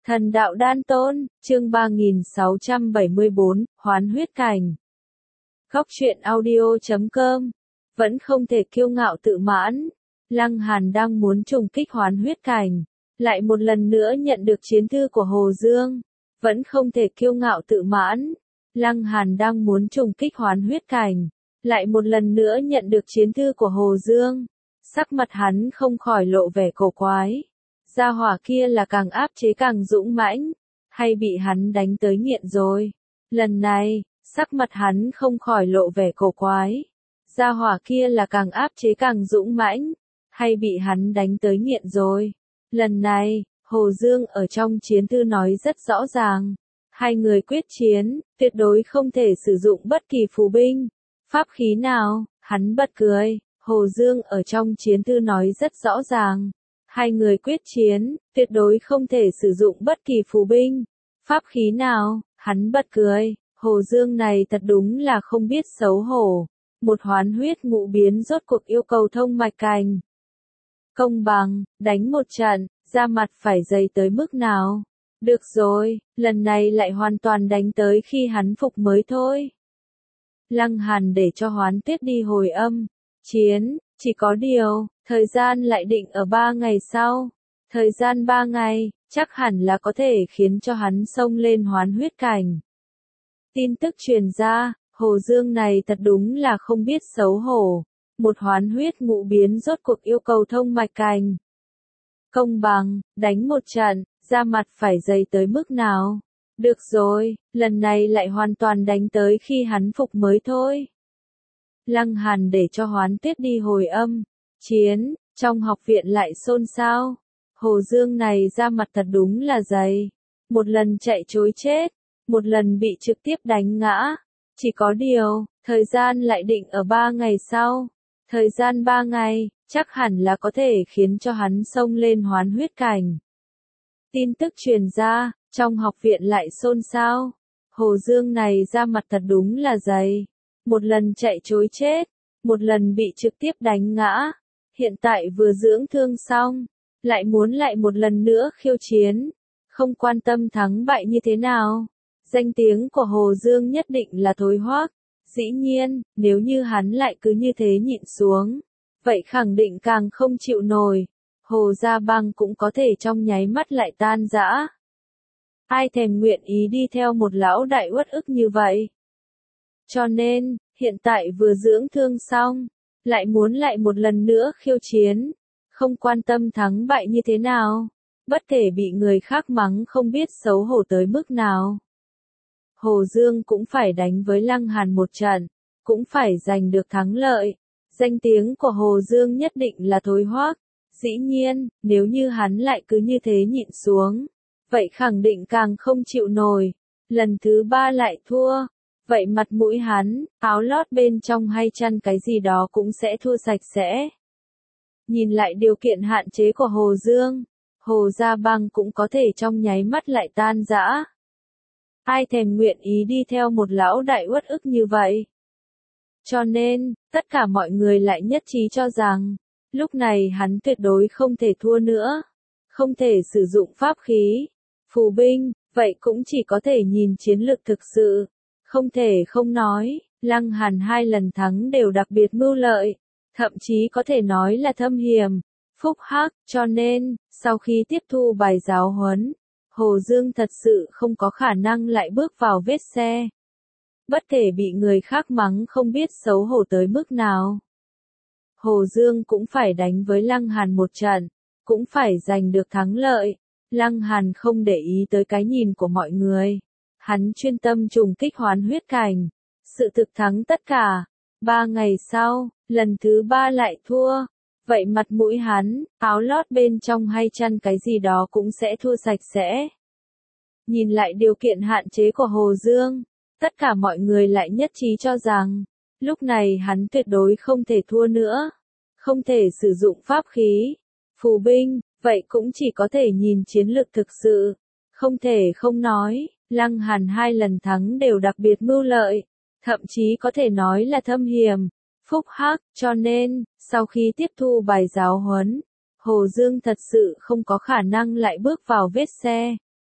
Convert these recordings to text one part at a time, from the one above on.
Thần đạo đan tôn, chương 3674, hoán huyết cảnh. Góc truyện audio.com. Vẫn không thể kiêu ngạo tự mãn. Lăng Hàn đang muốn trùng kích hoán huyết cảnh. Lại một lần nữa nhận được chiến thư của Hồ Dương. Vẫn không thể kiêu ngạo tự mãn. Lăng Hàn đang muốn trùng kích hoán huyết cảnh. Lại một lần nữa nhận được chiến thư của Hồ Dương. Sắc mặt hắn không khỏi lộ vẻ cổ quái. Gia hỏa kia là càng áp chế càng dũng mãnh, hay bị hắn đánh tới nghiện rồi. Lần này, sắc mặt hắn không khỏi lộ vẻ cổ quái. Gia hỏa kia là càng áp chế càng dũng mãnh, hay bị hắn đánh tới nghiện rồi. Lần này, Hồ Dương ở trong chiến thư nói rất rõ ràng. Hai người quyết chiến, tuyệt đối không thể sử dụng bất kỳ phù binh, pháp khí nào. Hắn bật cười. Hồ Dương ở trong chiến thư nói rất rõ ràng. Hai người quyết chiến, tuyệt đối không thể sử dụng bất kỳ phù binh, pháp khí nào. Hắn bật cười. Hồ Dương này thật đúng là không biết xấu hổ. Một hoán huyết ngũ biến rốt cuộc yêu cầu thông mạch cảnh. Công bằng, đánh một trận, ra mặt phải dày tới mức nào. Được rồi, lần này lại hoàn toàn đánh tới khi hắn phục mới thôi. Lăng Hàn để cho hoán tuyết đi hồi âm. Chiến, chỉ có điều, thời gian lại định ở 3 ngày sau. Thời gian 3 ngày, chắc hẳn là có thể khiến cho hắn xông lên hoán huyết cảnh. Tin tức truyền ra, Hồ Dương này thật đúng là không biết xấu hổ. Một hoán huyết ngũ biến rốt cuộc yêu cầu thông mạch cảnh. Công bằng, đánh một trận, ra mặt phải dày tới mức nào. Được rồi, lần này lại hoàn toàn đánh tới khi hắn phục mới thôi. Lăng Hàn để cho hoán tuyết đi hồi âm. Chiến, trong học viện lại xôn xao. Hồ Dương này ra mặt thật đúng là dày. Một lần chạy trối chết, một lần bị trực tiếp đánh ngã. Chỉ có điều, thời gian lại định ở 3 ngày sau. Thời gian 3 ngày, chắc hẳn là có thể khiến cho hắn xông lên hoán huyết cảnh. Tin tức truyền ra, trong học viện lại xôn xao. Hồ Dương này ra mặt thật đúng là dày. Một lần chạy trối chết, một lần bị trực tiếp đánh ngã. Hiện tại vừa dưỡng thương xong, lại muốn lại một lần nữa khiêu chiến. Không quan tâm thắng bại như thế nào. Danh tiếng của Hồ Dương nhất định là thối hoác. Dĩ nhiên, nếu như hắn lại cứ như thế nhịn xuống, vậy khẳng định càng không chịu nổi. Hồ Gia Bang cũng có thể trong nháy mắt lại tan rã. Ai thèm nguyện ý đi theo một lão đại uất ức như vậy. Cho nên, hiện tại vừa dưỡng thương xong, lại muốn lại một lần nữa khiêu chiến. Không quan tâm thắng bại như thế nào. Bất kể bị người khác mắng không biết xấu hổ tới mức nào. Hồ Dương cũng phải đánh với Lăng Hàn một trận, cũng phải giành được thắng lợi. Danh tiếng của Hồ Dương nhất định là thối hoác. Dĩ nhiên, nếu như hắn lại cứ như thế nhịn xuống, vậy khẳng định càng không chịu nổi. Lần thứ 3 lại thua, vậy mặt mũi hắn, áo lót bên trong hay chăn cái gì đó cũng sẽ thua sạch sẽ. Nhìn lại điều kiện hạn chế của Hồ Dương, Hồ Gia Bang cũng có thể trong nháy mắt lại tan rã. Ai thèm nguyện ý đi theo một lão đại uất ức như vậy. Cho nên, tất cả mọi người lại nhất trí cho rằng, lúc này hắn tuyệt đối không thể thua nữa. Không thể sử dụng pháp khí, phù binh, vậy cũng chỉ có thể nhìn chiến lược thực sự. Không thể không nói, Lăng Hàn 2 lần thắng đều đặc biệt mưu lợi. Thậm chí có thể nói là thâm hiểm, phúc hắc. Cho nên, sau khi tiếp thu bài giáo huấn, Hồ Dương thật sự không có khả năng lại bước vào vết xe. Bất kể bị người khác mắng không biết xấu hổ tới mức nào. Hồ Dương cũng phải đánh với Lăng Hàn một trận, cũng phải giành được thắng lợi. Lăng Hàn không để ý tới cái nhìn của mọi người. Hắn chuyên tâm trùng kích hoán huyết cảnh. Sự thực thắng tất cả. 3 ngày sau, lần thứ 3 lại thua. Vậy mặt mũi hắn, áo lót bên trong hay chăn cái gì đó cũng sẽ thua sạch sẽ. Nhìn lại điều kiện hạn chế của Hồ Dương, tất cả mọi người lại nhất trí cho rằng, lúc này hắn tuyệt đối không thể thua nữa. Không thể sử dụng pháp khí, phù binh, vậy cũng chỉ có thể nhìn chiến lược thực sự. Không thể không nói, Lăng Hàn 2 lần thắng đều đặc biệt mưu lợi. Thậm chí có thể nói là thâm hiểm, phúc hắc. Cho nên, sau khi tiếp thu bài giáo huấn, Hồ Dương thật sự không có khả năng lại bước vào vết xe.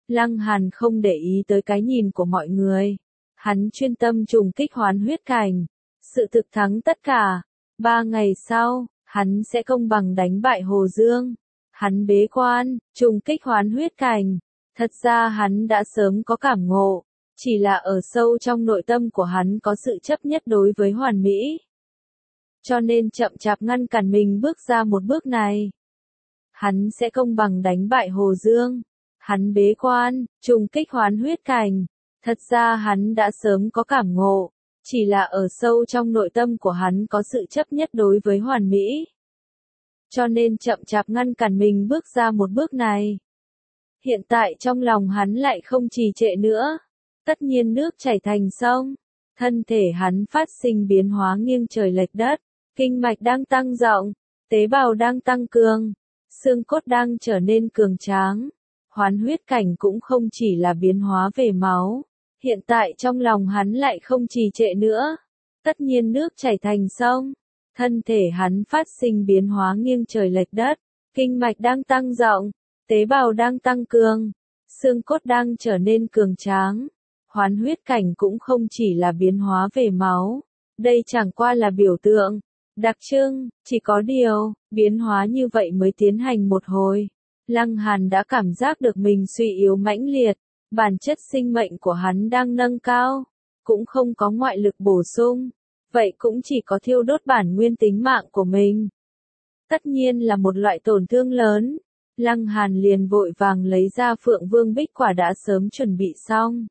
Lăng Hàn không để ý tới cái nhìn của mọi người. Hắn chuyên tâm trùng kích hoán huyết cảnh. Sự thực thắng tất cả. 3 ngày sau, hắn sẽ công bằng đánh bại Hồ Dương. Hắn bế quan, trùng kích hoán huyết cảnh. Thật ra hắn đã sớm có cảm ngộ. Chỉ là ở sâu trong nội tâm của hắn có sự chấp nhất đối với hoàn mỹ. Cho nên chậm chạp ngăn cản mình bước ra một bước này. Hắn sẽ công bằng đánh bại Hồ Dương. Hắn bế quan, trùng kích hoán huyết cảnh. Thật ra hắn đã sớm có cảm ngộ. Chỉ là ở sâu trong nội tâm của hắn có sự chấp nhất đối với hoàn mỹ. Cho nên chậm chạp ngăn cản mình bước ra một bước này. Hiện tại trong lòng hắn lại không trì trệ nữa. Tất nhiên nước chảy thành sông. Thân thể hắn phát sinh biến hóa nghiêng trời lệch đất. Kinh mạch đang tăng rộng. Tế bào đang tăng cường. Xương cốt đang trở nên cường tráng. Hoán huyết cảnh cũng không chỉ là biến hóa về máu. Hiện tại trong lòng hắn lại không trì trệ nữa. Tất nhiên nước chảy thành sông. Thân thể hắn phát sinh biến hóa nghiêng trời lệch đất. Kinh mạch đang tăng rộng. Tế bào đang tăng cường. Xương cốt đang trở nên cường tráng. Hoán huyết cảnh cũng không chỉ là biến hóa về máu. Đây chẳng qua là biểu tượng. Đặc trưng, chỉ có điều, biến hóa như vậy mới tiến hành một hồi. Lăng Hàn đã cảm giác được mình suy yếu mãnh liệt. Bản chất sinh mệnh của hắn đang nâng cao. Cũng không có ngoại lực bổ sung. Vậy cũng chỉ có thiêu đốt bản nguyên tính mạng của mình. Tất nhiên là một loại tổn thương lớn. Lăng Hàn liền vội vàng lấy ra Phượng Vương Bích Quả đã sớm chuẩn bị xong.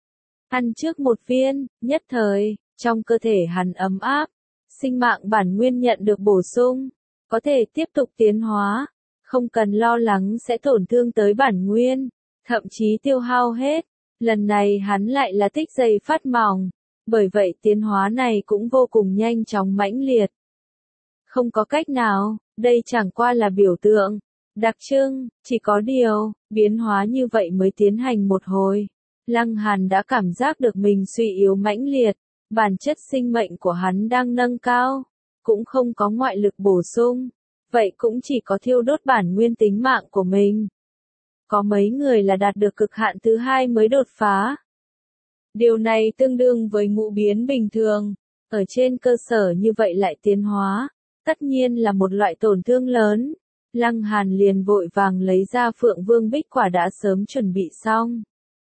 Ăn trước một viên, nhất thời, trong cơ thể hắn ấm áp. Sinh mạng bản nguyên nhận được bổ sung. Có thể tiếp tục tiến hóa. Không cần lo lắng sẽ tổn thương tới bản nguyên. Thậm chí tiêu hao hết. Lần này hắn lại là tích dày phát mỏng. Bởi vậy tiến hóa này cũng vô cùng nhanh chóng mãnh liệt. Không có cách nào, đây chẳng qua là biểu tượng. Đặc trưng, chỉ có điều, biến hóa như vậy mới tiến hành một hồi. Lăng Hàn đã cảm giác được mình suy yếu mãnh liệt. Bản chất sinh mệnh của hắn đang nâng cao. Cũng không có ngoại lực bổ sung. Vậy cũng chỉ có thiêu đốt bản nguyên tính mạng của mình. Có mấy người là đạt được cực hạn thứ 2 mới đột phá. Điều này tương đương với ngũ biến bình thường. Ở trên cơ sở như vậy lại tiến hóa. Tất nhiên là một loại tổn thương lớn. Lăng Hàn liền vội vàng lấy ra Phượng Vương Bích Quả đã sớm chuẩn bị xong.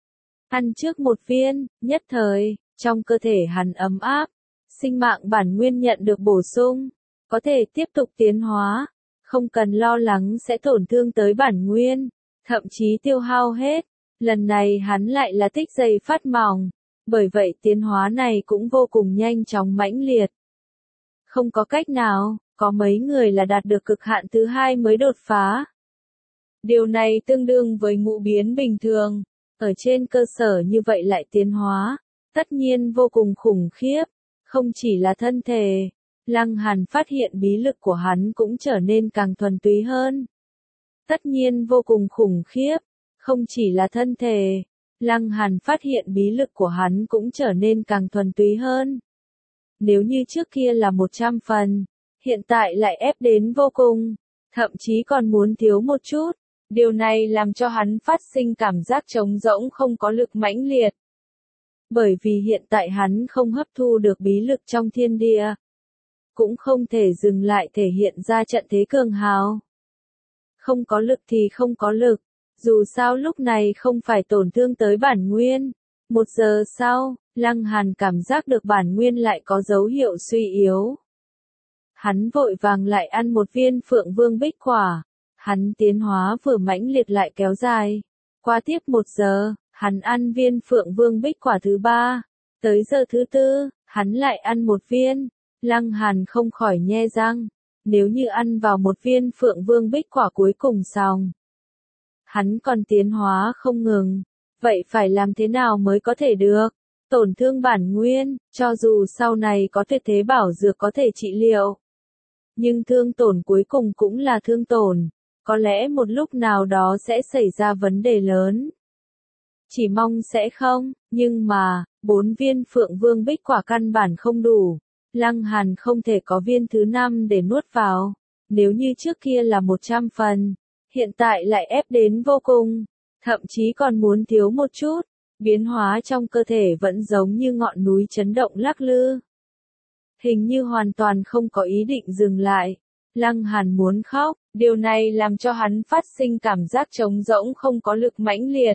Ăn trước một viên, nhất thời, trong cơ thể hắn ấm áp. Sinh mạng bản nguyên nhận được bổ sung. Có thể tiếp tục tiến hóa. Không cần lo lắng sẽ tổn thương tới bản nguyên. Thậm chí tiêu hao hết. Lần này hắn lại là tích dày phát mỏng. Bởi vậy tiến hóa này cũng vô cùng nhanh chóng mãnh liệt. Không có cách nào, có mấy người là đạt được cực hạn thứ 2 mới đột phá. Điều này tương đương với ngũ biến bình thường. Ở trên cơ sở như vậy lại tiến hóa. Tất nhiên vô cùng khủng khiếp. Không chỉ là thân thể. Lăng Hàn phát hiện bí lực của hắn cũng trở nên càng thuần túy hơn. Tất nhiên vô cùng khủng khiếp. Không chỉ là thân thể. Lăng Hàn phát hiện bí lực của hắn cũng trở nên càng thuần túy hơn. Nếu như trước kia là 100 phần, hiện tại lại ép đến vô cùng, thậm chí còn muốn thiếu một chút. Điều này làm cho hắn phát sinh cảm giác trống rỗng không có lực mãnh liệt. Bởi vì hiện tại hắn không hấp thu được bí lực trong thiên địa. Cũng không thể dừng lại thể hiện ra trận thế cường hào. Không có lực thì không có lực. Dù sao lúc này không phải tổn thương tới bản nguyên. 1 giờ sau, Lăng Hàn cảm giác được bản nguyên lại có dấu hiệu suy yếu. Hắn vội vàng lại ăn một viên Phượng Vương Bích Quả. Hắn tiến hóa vừa mãnh liệt lại kéo dài. Qua tiếp 1 giờ, hắn ăn viên Phượng Vương Bích Quả thứ 3. Tới giờ thứ 4, hắn lại ăn một viên. Lăng Hàn không khỏi nhe răng. Nếu như ăn vào một viên Phượng Vương Bích Quả cuối cùng xong, hắn còn tiến hóa không ngừng. Vậy phải làm thế nào mới có thể được? Tổn thương bản nguyên, cho dù sau này có tuyệt thế bảo dược có thể trị liệu. Nhưng thương tổn cuối cùng cũng là thương tổn. Có lẽ một lúc nào đó sẽ xảy ra vấn đề lớn. Chỉ mong sẽ không, nhưng mà, 4 viên Phượng Vương Bích Quả căn bản không đủ. Lăng Hàn không thể có viên thứ 5 để nuốt vào. Nếu như trước kia là 100 phần, hiện tại lại ép đến vô cùng. thậm chí còn muốn thiếu một chút, biến hóa trong cơ thể vẫn giống như ngọn núi chấn động lắc lư. Hình như hoàn toàn không có ý định dừng lại. Lăng Hàn muốn khóc, điều này làm cho hắn phát sinh cảm giác trống rỗng không có lực mãnh liệt.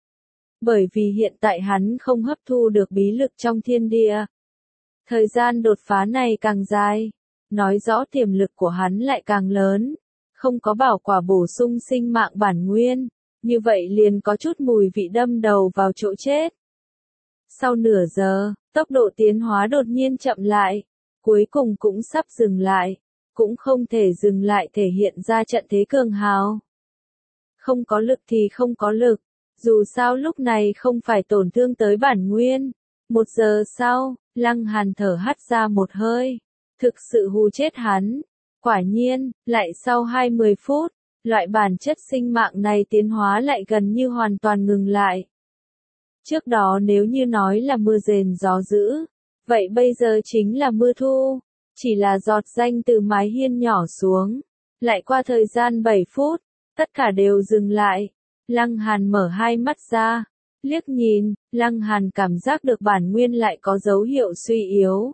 Bởi vì hiện tại hắn không hấp thu được bí lực trong thiên địa. Thời gian đột phá này càng dài, nói rõ tiềm lực của hắn lại càng lớn, không có bảo quả bổ sung sinh mạng bản nguyên, như vậy liền có chút mùi vị đâm đầu vào chỗ chết. Sau nửa giờ, tốc độ tiến hóa đột nhiên chậm lại, cuối cùng cũng sắp dừng lại, cũng không thể dừng lại thể hiện ra trận thế cường hào. Không có lực thì không có lực, dù sao lúc này không phải tổn thương tới bản nguyên. 1 giờ sau, Lăng Hàn thở hắt ra một hơi, thực sự hù chết hắn. Quả nhiên, lại sau 20 phút, loại bản chất sinh mạng này tiến hóa lại gần như hoàn toàn ngừng lại. Trước đó nếu như nói là mưa rền gió dữ, vậy bây giờ chính là mưa thu, chỉ là giọt ranh từ mái hiên nhỏ xuống. Lại qua thời gian 7 phút, tất cả đều dừng lại. Lăng Hàn mở hai mắt ra, liếc nhìn, Lăng Hàn cảm giác được bản nguyên lại có dấu hiệu suy yếu.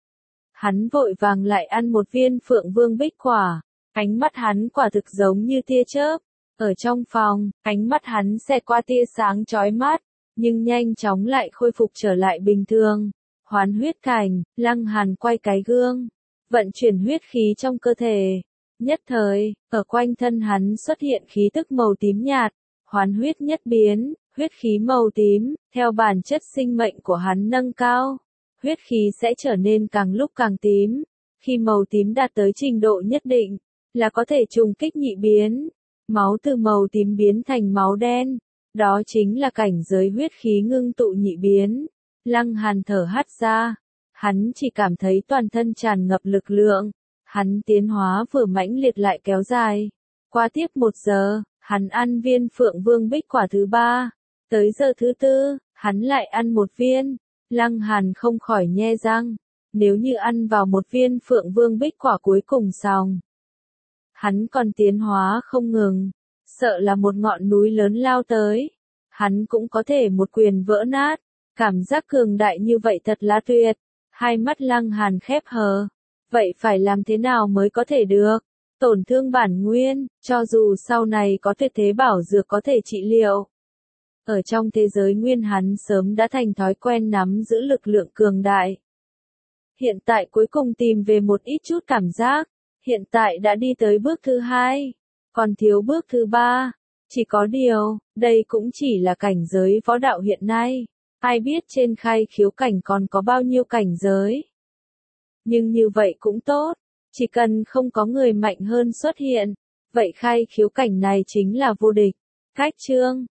Hắn vội vàng lại ăn một viên Phượng Vương Bích quả, ánh mắt hắn quả thực giống như tia chớp. Ở trong phòng, ánh mắt hắn xẹt qua tia sáng chói mắt, nhưng nhanh chóng lại khôi phục trở lại bình thường. Hoán huyết cảnh, Lăng Hàn quay cái gương, vận chuyển huyết khí trong cơ thể. Nhất thời, ở quanh thân hắn xuất hiện khí tức màu tím nhạt, hoán huyết nhất biến, huyết khí màu tím, theo bản chất sinh mệnh của hắn nâng cao. Huyết khí sẽ trở nên càng lúc càng tím, khi màu tím đạt tới trình độ nhất định, là có thể trùng kích nhị biến. Máu từ màu tím biến thành máu đen, đó chính là cảnh giới huyết khí ngưng tụ nhị biến. Lăng Hàn thở hắt ra, hắn chỉ cảm thấy toàn thân tràn ngập lực lượng, hắn tiến hóa vừa mãnh liệt lại kéo dài. Qua tiếp 1 giờ, hắn ăn viên Phượng Vương Bích quả thứ 3, tới giờ thứ 4, hắn lại ăn một viên. Lăng Hàn không khỏi nhe răng, nếu như ăn vào một viên Phượng Vương Bích quả cuối cùng xong, hắn còn tiến hóa không ngừng, sợ là một ngọn núi lớn lao tới, hắn cũng có thể một quyền vỡ nát. Cảm giác cường đại như vậy thật là tuyệt. Hai mắt Lăng Hàn khép hờ. Vậy phải làm thế nào mới có thể được? Tổn thương bản nguyên, cho dù sau này có tuyệt thế bảo dược có thể trị liệu. Ở trong thế giới nguyên hắn sớm đã thành thói quen nắm giữ lực lượng cường đại. Hiện tại cuối cùng tìm về một ít chút cảm giác. Hiện tại đã đi tới bước thứ 2, còn thiếu bước thứ 3. Chỉ có điều, đây cũng chỉ là cảnh giới võ đạo hiện nay. Ai biết trên khai khiếu cảnh còn có bao nhiêu cảnh giới. Nhưng như vậy cũng tốt, chỉ cần không có người mạnh hơn xuất hiện, vậy khai khiếu cảnh này chính là vô địch. Cách chương